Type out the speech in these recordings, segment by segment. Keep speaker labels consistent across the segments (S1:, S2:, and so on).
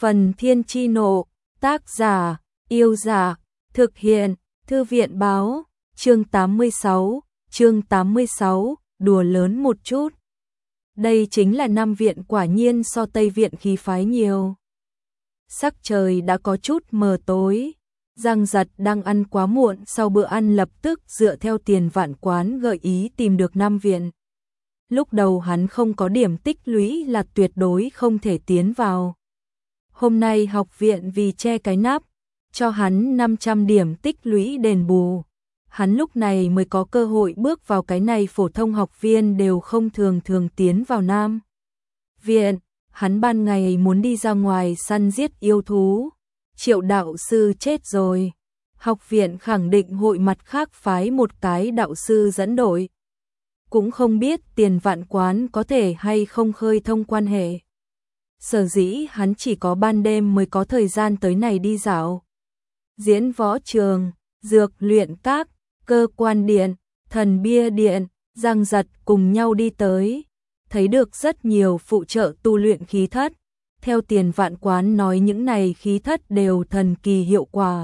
S1: Phần Thiên Chi Nộ, tác giả, Yêu Dạ, thực hiện, Thư viện Báo, chương 86, đùa lớn một chút. Đây chính là Nam viện, quả nhiên so Tây viện khí phái nhiều. Sắc trời đã có chút mờ tối, Giang Giật đang ăn quá muộn, sau bữa ăn lập tức dựa theo Tiền Vạn Quán gợi ý tìm được Nam viện. Lúc đầu hắn không có điểm tích lũy là tuyệt đối không thể tiến vào. Hôm nay học viện vì che cái nắp, cho hắn 500 điểm tích lũy đền bù. Hắn lúc này mới có cơ hội bước vào cái này, phổ thông học viên đều không thường tiến vào Nam viện. Hắn ban ngày muốn đi ra ngoài săn giết yêu thú. Triệu đạo sư chết rồi. Học viện khẳng định hội mặt khác phái một cái đạo sư dẫn đội. Cũng không biết Tiền Vạn Quán có thể hay không khơi thông quan hệ. Sở dĩ hắn chỉ có ban đêm mới có thời gian tới này đi dạo. Diễn võ trường, dược luyện các, cơ quan điện, thần bia điện, Giang Giật cùng nhau đi tới. Thấy được rất nhiều phụ trợ tu luyện khí thất. Theo Tiền Vạn Quán nói, những này khí thất đều thần kỳ hiệu quả.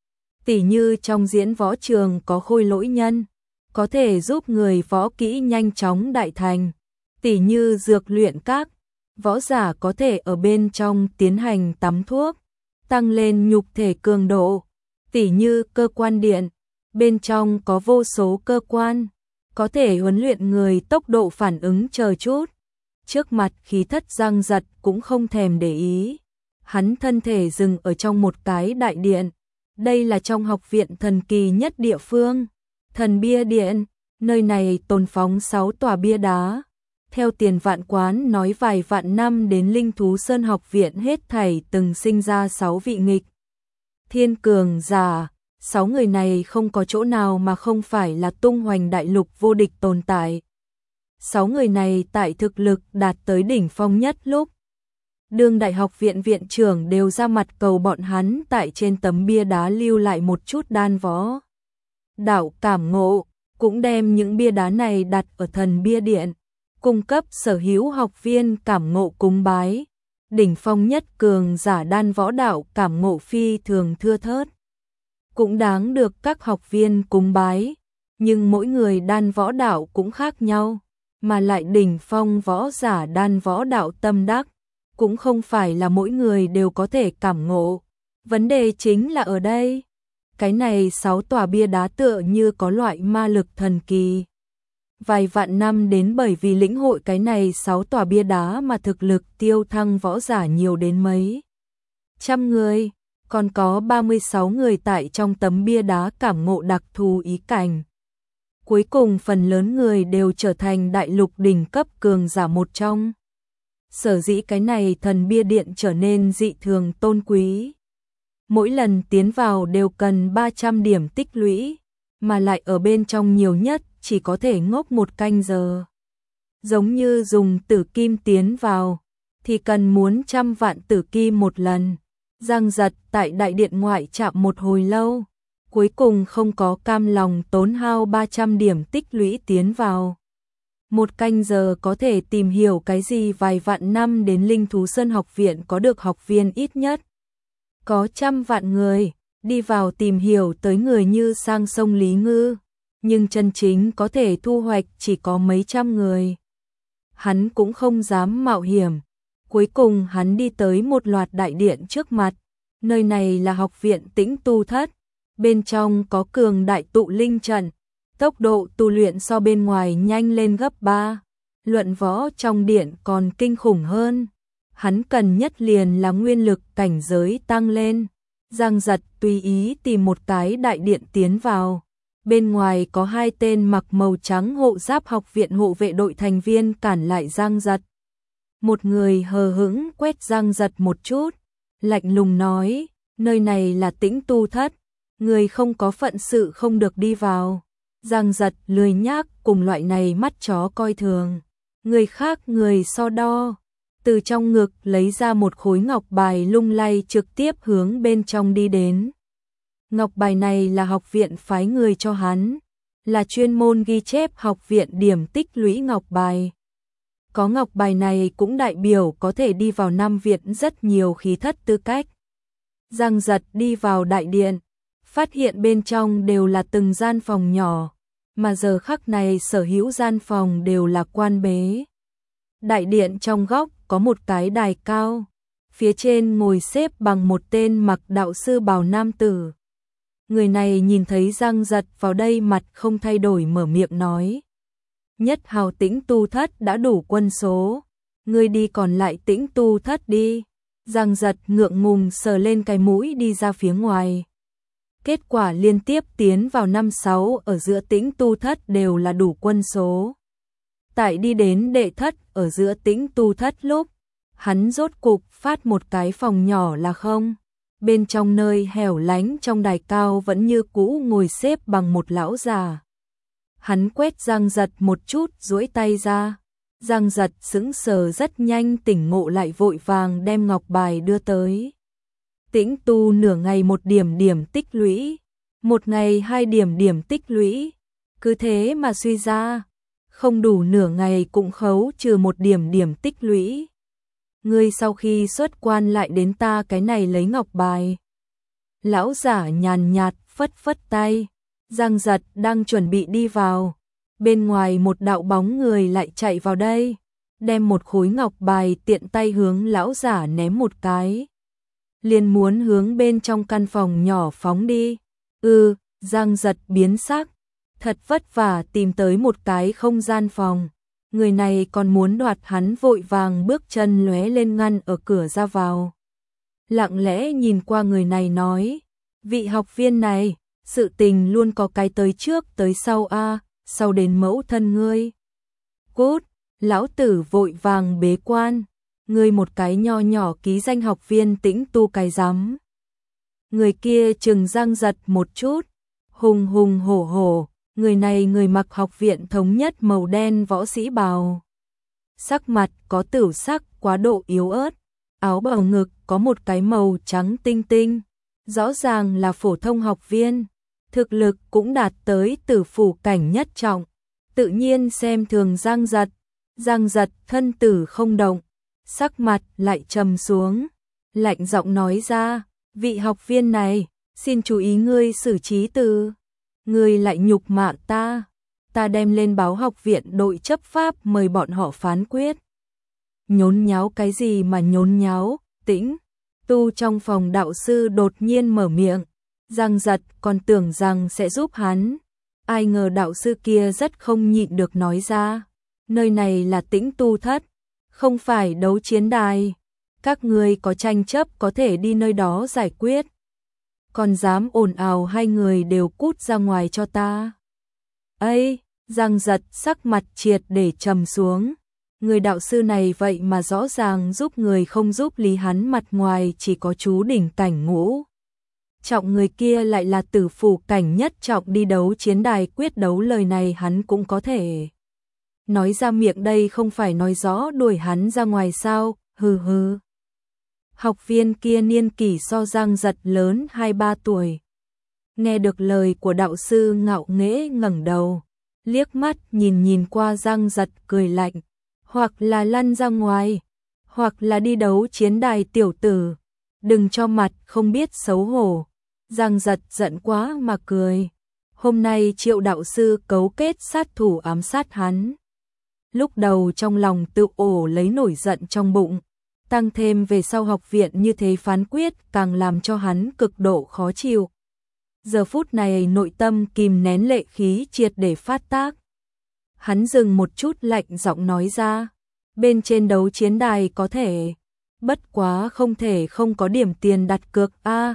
S1: Tỉ như trong diễn võ trường có khôi lỗi nhân, có thể giúp người võ kỹ nhanh chóng đại thành. Tỉ như dược luyện các, võ giả có thể ở bên trong tiến hành tắm thuốc, tăng lên nhục thể cường độ. Tỉ như cơ quan điện, bên trong có vô số cơ quan, có thể huấn luyện người tốc độ phản ứng chờ chút. Trước mặt khí thất, Giang Giật cũng không thèm để ý. Hắn thân thể dừng ở trong một cái đại điện. Đây là trong học viện thần kỳ nhất địa phương. Thần bia điện, nơi này tồn phóng 6 tòa bia đá. Theo Tiền Vạn Quán nói, vài vạn năm đến Linh Thú Sơn học viện hết thảy từng sinh ra 6 vị nghịch thiên cường giả. 6 người này không có chỗ nào mà không phải là tung hoành đại lục vô địch tồn tại. 6 người này tại thực lực đạt tới đỉnh phong nhất lúc, đương đại học viện viện trưởng đều ra mặt cầu bọn hắn tại trên tấm bia đá lưu lại một chút đan võ đạo cảm ngộ, cũng đem những bia đá này đặt ở thần bia điện, cung cấp sở hữu học viên cảm ngộ cúng bái. Đỉnh phong nhất cường giả đan võ đạo cảm ngộ phi thường thưa thớt, cũng đáng được các học viên cúng bái, nhưng mỗi người đan võ đạo cũng khác nhau, mà lại đỉnh phong võ giả đan võ đạo tâm đắc, cũng không phải là mỗi người đều có thể cảm ngộ. Vấn đề chính là ở đây, cái này 6 tòa bia đá tựa như có loại ma lực thần kỳ. Vài vạn năm đến bởi vì lĩnh hội cái này 6 tòa bia đá mà thực lực tiêu thăng võ giả nhiều đến mấy trăm người, còn có 36 người tại trong tấm bia đá cảm ngộ đặc thù ý cảnh. Cuối cùng phần lớn người đều trở thành đại lục đỉnh cấp cường giả một trong. Sở dĩ cái này thần bia điện trở nên dị thường tôn quý. Mỗi lần tiến vào đều cần 300 điểm tích lũy, mà lại ở bên trong nhiều nhất chỉ có thể ngốc 1 canh giờ. Giống như dùng tử kim tiến vào, thì cần muốn 100 vạn tử kim một lần. Giang Giật tại đại điện ngoại chạm một hồi lâu, cuối cùng không có cam lòng tốn hao 300 điểm tích lũy tiến vào. 1 canh giờ có thể tìm hiểu cái gì vài vạn năm đến Linh Thú Sơn học viện có được học viên ít nhất có 100 vạn người, đi vào tìm hiểu tới người như sang sông Lý Ngư, nhưng chân chính có thể thu hoạch chỉ có mấy trăm người. Hắn cũng không dám mạo hiểm. Cuối cùng hắn đi tới một loạt đại điện trước mặt. Nơi này là học viện Tĩnh Tu Thất, bên trong có cường đại tụ linh trận, tốc độ tu luyện so bên ngoài nhanh lên gấp 3. Luận võ trong điện còn kinh khủng hơn. Hắn cần nhất liền là nguyên lực cảnh giới tăng lên. Giang Giật tùy ý tìm một cái đại điện tiến vào. Bên ngoài có 2 tên mặc màu trắng hộ giáp học viện hộ vệ đội thành viên cản lại Giang Giật. Một người hờ hững quét Giang Giật một chút, lạnh lùng nói, nơi này là Tĩnh Tu Thất, người không có phận sự không được đi vào. Giang Giật lười nhác cùng loại này mắt chó coi thường, người khác người so đo, từ trong ngực lấy ra một khối ngọc bài lung lay trực tiếp hướng bên trong đi đến. Ngọc bài này là học viện phái người cho hắn, là chuyên môn ghi chép học viện điểm tích lũy ngọc bài. Có ngọc bài này cũng đại biểu có thể đi vào Nam viện rất nhiều khí thất tư cách. Giang Giật đi vào đại điện, phát hiện bên trong đều là từng gian phòng nhỏ, mà giờ khắc này sở hữu gian phòng đều là quan bế. Đại điện trong góc có một cái đài cao, phía trên ngồi xếp bằng một tên mặc đạo sư bào nam tử. Người này nhìn thấy Giang Giật vào đây mặt không thay đổi mở miệng nói. Nhất hào Tĩnh tu thất đã đủ quân số, ngươi đi còn lại Tĩnh tu thất đi. Giang Giật ngượng ngùng sờ lên cái mũi đi ra phía ngoài. Kết quả liên tiếp tiến vào 5-6 ở giữa Tĩnh tu thất đều là đủ quân số. Tại đi đến đệ thất ở giữa Tĩnh tu thất lúc, hắn rốt cục phát một cái phòng nhỏ là không. Bên trong nơi hẻo lánh trong đài cao vẫn như cũ ngồi xếp bằng một lão già. Hắn quét Giang Giật một chút duỗi tay ra. Giang Giật sững sờ rất nhanh tỉnh ngộ lại vội vàng đem ngọc bài đưa tới. Tĩnh tu nửa ngày một điểm điểm tích lũy, một ngày 2 điểm điểm tích lũy. Cứ thế mà suy ra, không đủ nửa ngày cũng khấu trừ 1 điểm điểm tích lũy. Ngươi sau khi xuất quan lại đến ta cái này lấy ngọc bài. Lão giả nhàn nhạt phất phất tay. Giang Giật đang chuẩn bị đi vào. Bên ngoài một đạo bóng người lại chạy vào đây. Đem một khối ngọc bài tiện tay hướng lão giả ném một cái. Liền muốn hướng bên trong căn phòng nhỏ phóng đi. Giang Giật biến sắc. Thật vất vả tìm tới một cái không gian phòng. Người này còn muốn đoạt hắn vội vàng bước chân lóe lên ngăn ở cửa ra vào. Lặng lẽ nhìn qua người này nói. Vị học viên này, sự tình luôn có cái tới trước tới sau sau đến mẫu thân ngươi. Cút, lão tử vội vàng bế quan. Ngươi một cái nho nhỏ ký danh học viên Tĩnh tu cái rắm. Người kia chừng Giang Giật một chút. Hùng hùng hổ hổ. Người này người mặc học viện thống nhất màu đen võ sĩ bào. Sắc mặt có tửu sắc quá độ yếu ớt. Áo bào ngực có một cái màu trắng tinh tinh. Rõ ràng là phổ thông học viên. Thực lực cũng đạt tới tử phủ cảnh nhất trọng. Tự nhiên xem thường Giang Giật. Giang Giật thân tử không động. Sắc mặt lại trầm xuống. Lạnh giọng nói ra. Vị học viên này, xin chú ý ngươi xử trí từ. Ngươi lại nhục mạ ta. Ta đem lên báo học viện đội chấp pháp mời bọn họ phán quyết. Nhốn nháo cái gì mà nhốn nháo. Tĩnh tu trong phòng đạo sư đột nhiên mở miệng. Giang Giật còn tưởng rằng sẽ giúp hắn. Ai ngờ đạo sư kia rất không nhịn được nói ra. Nơi này là Tĩnh tu thất, không phải đấu chiến đài. Các ngươi có tranh chấp có thể đi nơi đó giải quyết. Còn dám ồn ào 2 người đều cút ra ngoài cho ta. Ây, Giang Giật sắc mặt triệt để trầm xuống. Người đạo sư này vậy mà rõ ràng giúp người không giúp lý hắn mặt ngoài chỉ có chú đỉnh cảnh ngũ. Trọng người kia lại là tử phủ cảnh nhất trọng đi đấu chiến đài quyết đấu lời này hắn cũng có thể. Nói ra miệng đây không phải nói rõ đuổi hắn ra ngoài sao, hừ hừ. Học viên kia niên kỷ so Giang Giật lớn 2-3 tuổi. Nghe được lời của đạo sư ngạo nghễ ngẩng đầu, liếc mắt nhìn qua Giang Giật cười lạnh, hoặc là lăn ra ngoài, hoặc là đi đấu chiến đài tiểu tử, đừng cho mặt không biết xấu hổ. Giang Giật giận quá mà cười. Hôm nay Triệu đạo sư cấu kết sát thủ ám sát hắn. Lúc đầu trong lòng tự ổ lấy nổi giận trong bụng. Tăng thêm về sau học viện như thế phán quyết càng làm cho hắn cực độ khó chịu. Giờ phút này nội tâm kìm nén lệ khí triệt để phát tác. Hắn dừng một chút lạnh giọng nói ra. Bên trên đấu chiến đài có thể. Bất quá không thể không có điểm tiền đặt cược.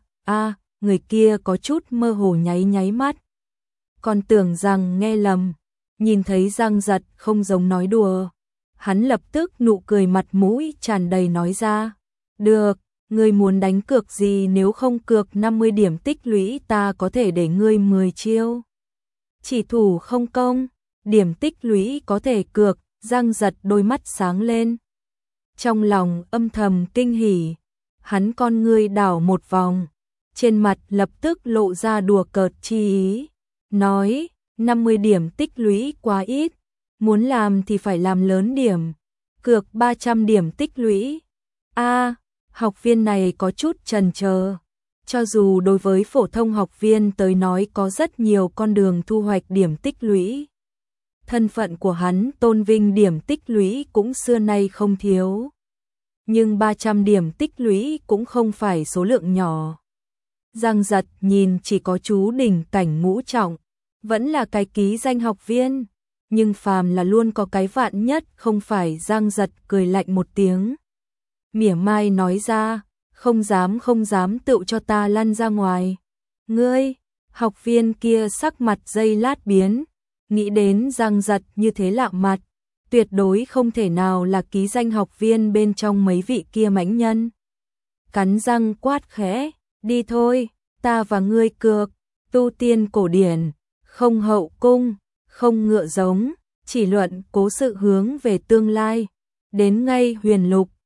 S1: Người kia có chút mơ hồ nháy mắt. Còn tưởng rằng nghe lầm. Nhìn thấy Giang Giật không giống nói đùa. Hắn lập tức nụ cười mặt mũi tràn đầy nói ra. Được, ngươi muốn đánh cược gì, nếu không cược 50 điểm tích lũy ta có thể để ngươi 10 chiêu. Chỉ thủ không công, điểm tích lũy có thể cược. Giang Giật đôi mắt sáng lên. Trong lòng âm thầm kinh hỉ. Hắn con ngươi đảo một vòng. Trên mặt lập tức lộ ra đùa cợt chi ý. Nói, 50 điểm tích lũy quá ít. Muốn làm thì phải làm lớn điểm. cược 300 điểm tích lũy. Học viên này có chút chần chờ. Cho dù đối với phổ thông học viên tới nói có rất nhiều con đường thu hoạch điểm tích lũy. Thân phận của hắn tôn vinh điểm tích lũy cũng xưa nay không thiếu. Nhưng 300 điểm tích lũy cũng không phải số lượng nhỏ. Giang Giật nhìn chỉ có chú đỉnh cảnh ngũ trọng, vẫn là cái ký danh học viên, nhưng phàm là luôn có cái vạn nhất không phải. Giang Giật cười lạnh một tiếng, mỉa mai nói ra, không dám tựu cho ta lăn ra ngoài. Ngươi, học viên kia sắc mặt giây lát biến, nghĩ đến Giang Giật như thế lạ mặt, tuyệt đối không thể nào là ký danh học viên bên trong mấy vị kia mãnh nhân. Cắn răng quát khẽ, đi thôi, ta và ngươi cược, tu tiên cổ điển, không hậu cung, không ngựa giống, chỉ luận cố sự hướng về tương lai, đến ngay huyền lục,